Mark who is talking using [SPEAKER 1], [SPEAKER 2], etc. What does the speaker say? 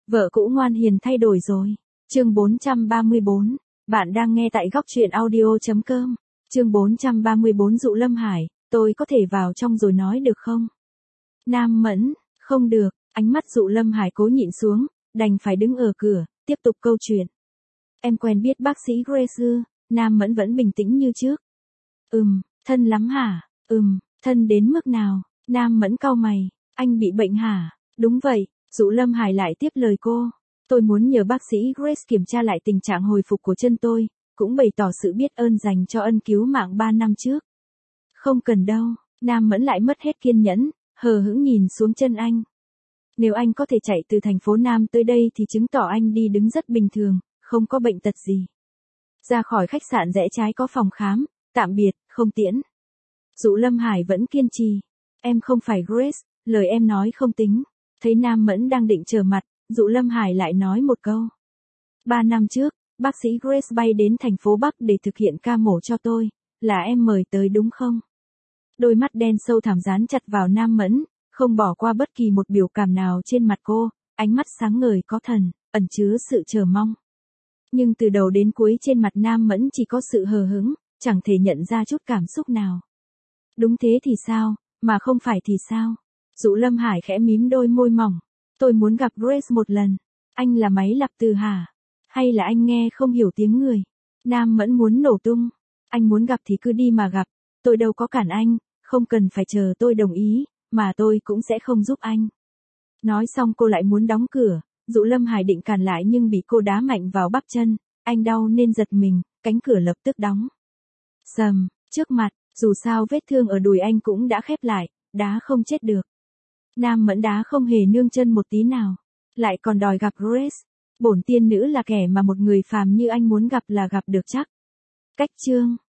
[SPEAKER 1] Vợ cũ ngoan hiền thay đổi rồi. Chương 434. Bạn đang nghe tại góc truyện audio.com. Chương 434 Dụ Lâm Hải, tôi có thể vào trong rồi nói được không? Nam Mẫn, không được, ánh mắt Dụ Lâm Hải cố nhịn xuống, đành phải đứng ở cửa, tiếp tục câu chuyện. Em quen biết bác sĩ Grace ư? Nam Mẫn vẫn bình tĩnh như trước. Thân lắm hả? Thân đến mức nào? Nam Mẫn cau mày, anh bị bệnh hả? Đúng vậy, Dụ Lâm Hải lại tiếp lời cô. Tôi muốn nhờ bác sĩ Grace kiểm tra lại tình trạng hồi phục của chân tôi, cũng bày tỏ sự biết ơn dành cho ân cứu mạng 3 năm trước. Không cần đâu, Nam Mẫn lại mất hết kiên nhẫn, hờ hững nhìn xuống chân anh. Nếu anh có thể chạy từ thành phố Nam tới đây thì chứng tỏ anh đi đứng rất bình thường, không có bệnh tật gì. Ra khỏi khách sạn rẽ trái có phòng khám, tạm biệt, không tiễn. Dụ Lâm Hải vẫn kiên trì. Em không phải Grace, lời em nói không tính. Thấy Nam Mẫn đang định trở mặt, Dụ Lâm Hải lại nói một câu. 3 năm trước, bác sĩ Grace bay đến thành phố Bắc để thực hiện ca mổ cho tôi, là em mời tới đúng không? Đôi mắt đen sâu thẳm dán chặt vào Nam Mẫn, không bỏ qua bất kỳ một biểu cảm nào trên mặt cô, ánh mắt sáng ngời có thần, ẩn chứa sự chờ mong. Nhưng từ đầu đến cuối trên mặt Nam Mẫn chỉ có sự hờ hững, chẳng thể nhận ra chút cảm xúc nào. Đúng thế thì sao, mà không phải thì sao? Dụ Lâm Hải khẽ mím đôi môi mỏng. Tôi muốn gặp Grace một lần. Anh là máy lặp từ hả? Hay là anh nghe không hiểu tiếng người? Nam Mẫn muốn nổ tung. Anh muốn gặp thì cứ đi mà gặp. Tôi đâu có cản anh, không cần phải chờ tôi đồng ý, mà tôi cũng sẽ không giúp anh. Nói xong cô lại muốn đóng cửa. Dụ Lâm Hải định cản lại nhưng bị cô đá mạnh vào bắp chân. Anh đau nên giật mình, cánh cửa lập tức đóng. Sầm, trước mặt, dù sao vết thương ở đùi anh cũng đã khép lại, đá không chết được. Nam Mẫn đá không hề nương chân một tí nào, lại còn đòi gặp Grace. Bổn tiên nữ là kẻ mà một người phàm như anh muốn gặp là gặp được chắc. Cách chương